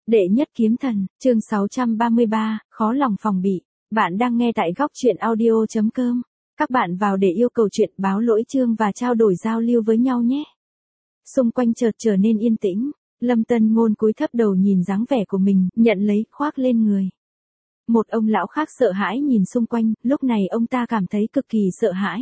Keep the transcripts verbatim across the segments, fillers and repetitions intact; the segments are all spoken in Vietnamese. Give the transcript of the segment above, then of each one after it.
Đệ nhất kiếm thần, chương sáu trăm ba mươi ba, khó lòng phòng bị. Bạn đang nghe tại góc truyện audio chấm com. Các bạn vào để yêu cầu chuyện, báo lỗi chương và trao đổi giao lưu với nhau nhé. Xung quanh chợt trở nên yên tĩnh, Lâm Tân Ngôn cúi thấp đầu nhìn dáng vẻ của mình, nhận lấy, khoác lên người. Một ông lão khác sợ hãi nhìn xung quanh, lúc này ông ta cảm thấy cực kỳ sợ hãi.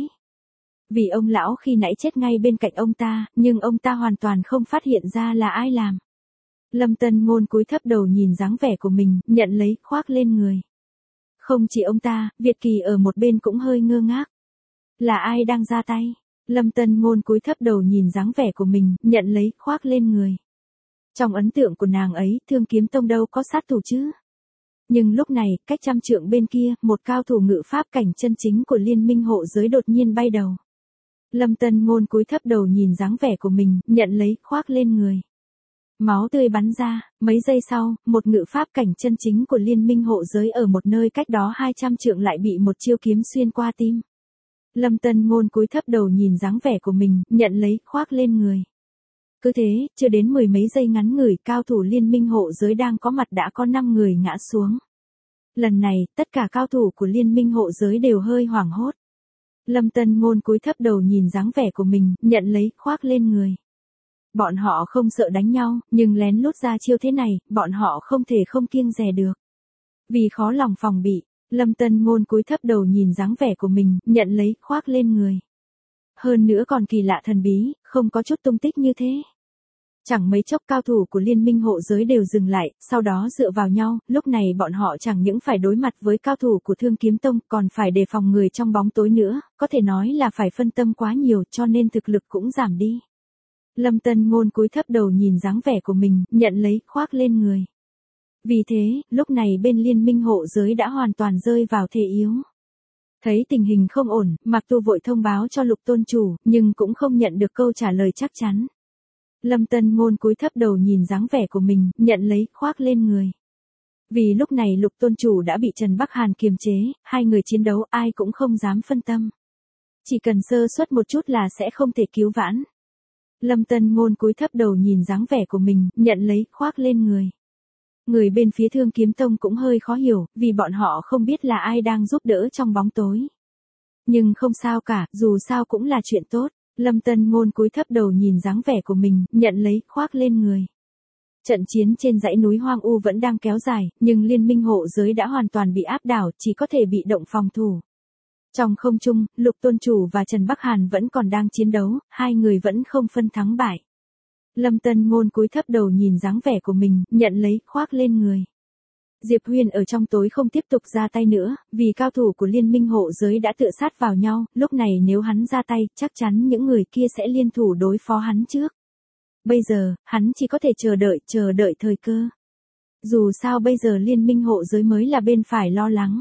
Vì ông lão khi nãy chết ngay bên cạnh ông ta, nhưng ông ta hoàn toàn không phát hiện ra là ai làm. Lâm Tân Ngôn cúi thấp đầu nhìn dáng vẻ của mình, nhận lấy, khoác lên người. Không chỉ ông ta, Việt Kỳ ở một bên cũng hơi ngơ ngác. Là ai đang ra tay? Lâm Tân Ngôn cúi thấp đầu nhìn dáng vẻ của mình, nhận lấy, khoác lên người. Trong ấn tượng của nàng ấy, Thương Kiếm Tông đâu có sát thủ chứ? Nhưng lúc này, cách trăm trượng bên kia, một cao thủ ngự pháp cảnh chân chính của Liên Minh hộ giới đột nhiên bay đầu. Lâm Tân Ngôn cúi thấp đầu nhìn dáng vẻ của mình, nhận lấy, khoác lên người. Máu tươi bắn ra, mấy giây sau, một ngự pháp cảnh chân chính của Liên Minh hộ giới ở một nơi cách đó hai trăm trượng lại bị một chiêu kiếm xuyên qua tim. Lâm Tân Ngôn cúi thấp đầu nhìn dáng vẻ của mình, nhận lấy, khoác lên người. Cứ thế, chưa đến mười mấy giây ngắn ngủi, cao thủ Liên Minh hộ giới đang có mặt đã có năm người ngã xuống. Lần này, tất cả cao thủ của Liên Minh hộ giới đều hơi hoảng hốt. Lâm Tân Ngôn cúi thấp đầu nhìn dáng vẻ của mình, nhận lấy, khoác lên người. Bọn họ không sợ đánh nhau, nhưng lén lút ra chiêu thế này, bọn họ không thể không kiêng dè được. Vì khó lòng phòng bị, Lâm Tân Ngôn cúi thấp đầu nhìn dáng vẻ của mình, nhận lấy, khoác lên người. Hơn nữa còn kỳ lạ thần bí, không có chút tung tích như thế. Chẳng mấy chốc cao thủ của Liên Minh hộ giới đều dừng lại, sau đó dựa vào nhau, lúc này bọn họ chẳng những phải đối mặt với cao thủ của Thương Kiếm Tông, còn phải đề phòng người trong bóng tối nữa, có thể nói là phải phân tâm quá nhiều cho nên thực lực cũng giảm đi. Lâm Tân Ngôn cúi thấp đầu nhìn dáng vẻ của mình, nhận lấy, khoác lên người. Vì thế, lúc này bên Liên Minh hộ giới đã hoàn toàn rơi vào thế yếu. Thấy tình hình không ổn, Mạc Tu vội thông báo cho Lục Tôn Chủ, nhưng cũng không nhận được câu trả lời chắc chắn. Lâm Tân Ngôn cúi thấp đầu nhìn dáng vẻ của mình, nhận lấy, khoác lên người. Vì lúc này Lục Tôn Chủ đã bị Trần Bắc Hàn kiềm chế, hai người chiến đấu ai cũng không dám phân tâm. Chỉ cần sơ suất một chút là sẽ không thể cứu vãn. Lâm Tân Ngôn cúi thấp đầu nhìn dáng vẻ của mình, nhận lấy, khoác lên người. Người bên phía Thương Kiếm Tông cũng hơi khó hiểu, vì bọn họ không biết là ai đang giúp đỡ trong bóng tối. Nhưng không sao cả, dù sao cũng là chuyện tốt. Lâm Tân Ngôn cúi thấp đầu nhìn dáng vẻ của mình, nhận lấy, khoác lên người. Trận chiến trên dãy núi hoang u vẫn đang kéo dài, nhưng Liên Minh hộ giới đã hoàn toàn bị áp đảo, chỉ có thể bị động phòng thủ. Trong không trung, Lục Tôn Chủ và Trần Bắc Hàn vẫn còn đang chiến đấu, hai người vẫn không phân thắng bại. Lâm Tân Ngôn cúi thấp đầu nhìn dáng vẻ của mình, nhận lấy, khoác lên người. Diệp Huyền ở trong tối không tiếp tục ra tay nữa, vì cao thủ của Liên Minh hộ giới đã tựa sát vào nhau, lúc này nếu hắn ra tay, chắc chắn những người kia sẽ liên thủ đối phó hắn trước. Bây giờ, hắn chỉ có thể chờ đợi, chờ đợi thời cơ. Dù sao bây giờ Liên Minh hộ giới mới là bên phải lo lắng.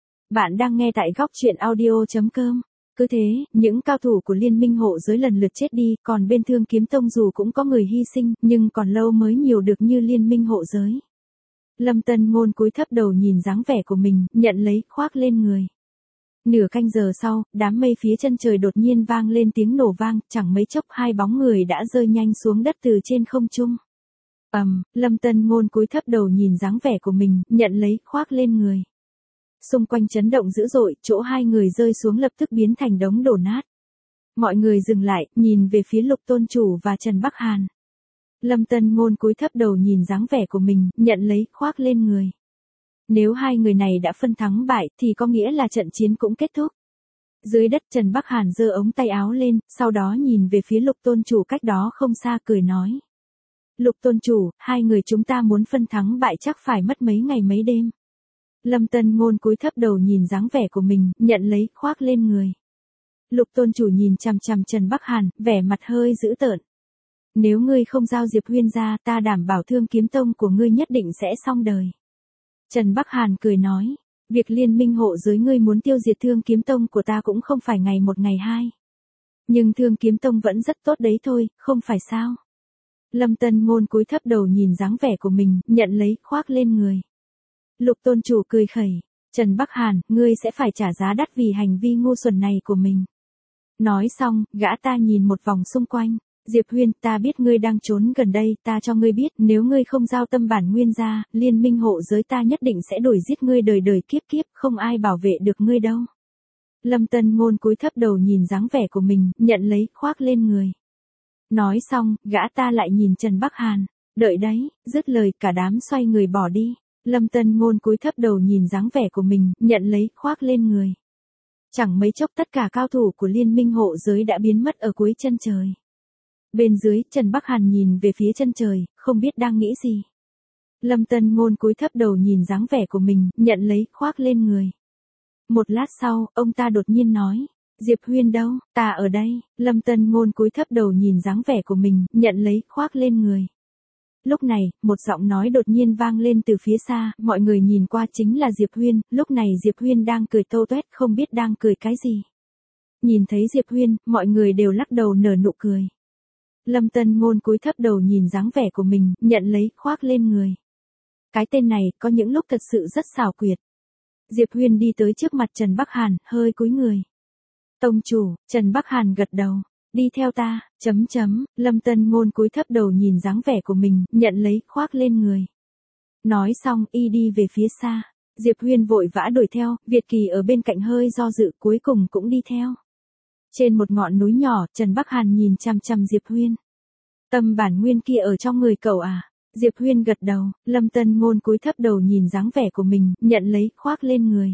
Bạn đang nghe tại góc truyện audio chấm com. Cứ thế, những cao thủ của Liên Minh hộ giới lần lượt chết đi, còn bên Thương Kiếm Tông dù cũng có người hy sinh, nhưng còn lâu mới nhiều được như Liên Minh hộ giới. Lâm Tân Ngôn cúi thấp đầu nhìn dáng vẻ của mình, nhận lấy, khoác lên người. Nửa canh giờ sau, đám mây phía chân trời đột nhiên vang lên tiếng nổ vang, chẳng mấy chốc hai bóng người đã rơi nhanh xuống đất từ trên không trung. Ầm, um, Lâm Tân Ngôn cúi thấp đầu nhìn dáng vẻ của mình, nhận lấy, khoác lên người. Xung quanh chấn động dữ dội, chỗ hai người rơi xuống lập tức biến thành đống đổ nát. Mọi người dừng lại, nhìn về phía Lục Tôn Chủ và Trần Bắc Hàn. Lâm Tân Ngôn cúi thấp đầu nhìn dáng vẻ của mình, nhận lấy, khoác lên người. Nếu hai người này đã phân thắng bại, thì có nghĩa là trận chiến cũng kết thúc. Dưới đất Trần Bắc Hàn giơ ống tay áo lên, sau đó nhìn về phía Lục Tôn Chủ cách đó không xa cười nói. Lục Tôn Chủ, hai người chúng ta muốn phân thắng bại chắc phải mất mấy ngày mấy đêm. Lâm Tân Ngôn cúi thấp đầu nhìn dáng vẻ của mình, nhận lấy, khoác lên người. Lục Tôn Chủ nhìn chằm chằm Trần Bắc Hàn, vẻ mặt hơi dữ tợn. Nếu ngươi không giao Diệp Huyên ra, ta đảm bảo Thương Kiếm Tông của ngươi nhất định sẽ xong đời. Trần Bắc Hàn cười nói, việc Liên Minh hộ giới ngươi muốn tiêu diệt Thương Kiếm Tông của ta cũng không phải ngày một ngày hai. Nhưng Thương Kiếm Tông vẫn rất tốt đấy thôi, không phải sao? Lâm Tân Ngôn cúi thấp đầu nhìn dáng vẻ của mình, nhận lấy, khoác lên người. Lục Tôn Chủ cười khẩy, Trần Bắc Hàn, ngươi sẽ phải trả giá đắt vì hành vi ngu xuẩn này của mình. Nói xong, gã ta nhìn một vòng xung quanh. Diệp Huyên, ta biết ngươi đang trốn gần đây, ta cho ngươi biết, nếu ngươi không giao tâm bản nguyên ra, liên minh hộ giới ta nhất định sẽ đuổi giết ngươi đời đời kiếp kiếp, không ai bảo vệ được ngươi đâu. Lâm Tân Ngôn cúi thấp đầu nhìn dáng vẻ của mình, nhận lấy, khoác lên người. Nói xong, gã ta lại nhìn Trần Bắc Hàn. Đợi đấy, dứt lời, cả đám xoay người bỏ đi. Lâm Tân Ngôn cúi thấp đầu nhìn dáng vẻ của mình, nhận lấy, khoác lên người. Chẳng mấy chốc tất cả cao thủ của liên minh hộ giới đã biến mất ở cuối chân trời. Bên dưới, Trần Bắc Hàn nhìn về phía chân trời, không biết đang nghĩ gì. Lâm Tân Ngôn cúi thấp đầu nhìn dáng vẻ của mình, nhận lấy, khoác lên người. Một lát sau, ông ta đột nhiên nói. Diệp Huyên đâu, ta ở đây. Lâm Tân Ngôn cúi thấp đầu nhìn dáng vẻ của mình, nhận lấy, khoác lên người. Lúc này, một giọng nói đột nhiên vang lên từ phía xa, mọi người nhìn qua chính là Diệp Huyên, lúc này Diệp Huyên đang cười tô toét, không biết đang cười cái gì. Nhìn thấy Diệp Huyên, mọi người đều lắc đầu nở nụ cười. Lâm Tân Ngôn cúi thấp đầu nhìn dáng vẻ của mình, nhận lấy, khoác lên người. Cái tên này, có những lúc thật sự rất xảo quyệt. Diệp Huyên đi tới trước mặt Trần Bắc Hàn, hơi cúi người. Tông chủ, Trần Bắc Hàn gật đầu. Đi theo ta, chấm chấm, Lâm Tân Ngôn cúi thấp đầu nhìn dáng vẻ của mình, nhận lấy, khoác lên người. Nói xong, y đi về phía xa. Diệp Huyên vội vã đuổi theo, Việt Kỳ ở bên cạnh hơi do dự, cuối cùng cũng đi theo. Trên một ngọn núi nhỏ, Trần Bắc Hàn nhìn chằm chằm Diệp Huyên. Tâm bản nguyên kia ở trong người cậu à? Diệp Huyên gật đầu, Lâm Tân Ngôn cúi thấp đầu nhìn dáng vẻ của mình, nhận lấy, khoác lên người.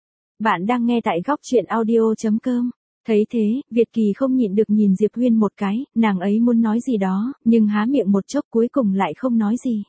Bạn đang nghe tại góc truyện audio chấm com. Thấy thế, Việt Kỳ không nhịn được nhìn Diệp Huyên một cái, nàng ấy muốn nói gì đó, nhưng há miệng một chốc cuối cùng lại không nói gì.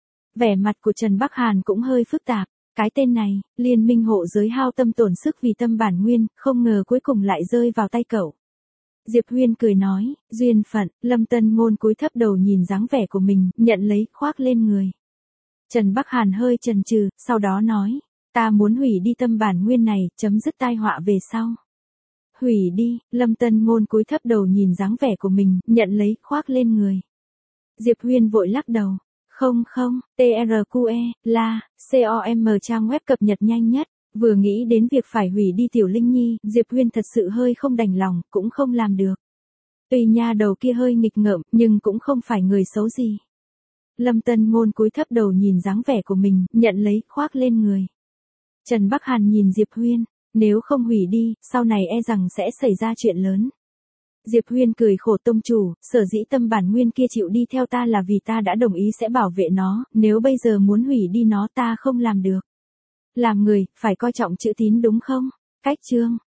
Vẻ mặt của Trần Bắc Hàn cũng hơi phức tạp. Cái tên này, liên minh hộ giới hao tâm tổn sức vì tâm bản nguyên, không ngờ cuối cùng lại rơi vào tay cậu. Diệp Huyên cười nói, duyên phận. Lâm Tân Ngôn cúi thấp đầu nhìn dáng vẻ của mình, nhận lấy, khoác lên người. Trần Bắc Hàn hơi chần chừ, sau đó nói, ta muốn hủy đi tâm bản nguyên này, chấm dứt tai họa về sau. Hủy đi. Lâm Tân Ngôn cúi thấp đầu nhìn dáng vẻ của mình, nhận lấy, khoác lên người. Diệp Huyên vội lắc đầu. Không không, tê rờ quy e, la, com trang web cập nhật nhanh nhất. Vừa nghĩ đến việc phải hủy đi Tiểu Linh Nhi, Diệp Huyên thật sự hơi không đành lòng, cũng không làm được. Tuy nha đầu kia hơi nghịch ngợm, nhưng cũng không phải người xấu gì. Lâm Tân Ngôn cúi thấp đầu nhìn dáng vẻ của mình, nhận lấy, khoác lên người. Trần Bắc Hàn nhìn Diệp Huyên, nếu không hủy đi, sau này e rằng sẽ xảy ra chuyện lớn. Diệp Huyên cười khổ, tông chủ, sở dĩ tâm bản nguyên kia chịu đi theo ta là vì ta đã đồng ý sẽ bảo vệ nó, nếu bây giờ muốn hủy đi nó ta không làm được. Làm người, phải coi trọng chữ tín đúng không? Cách chương.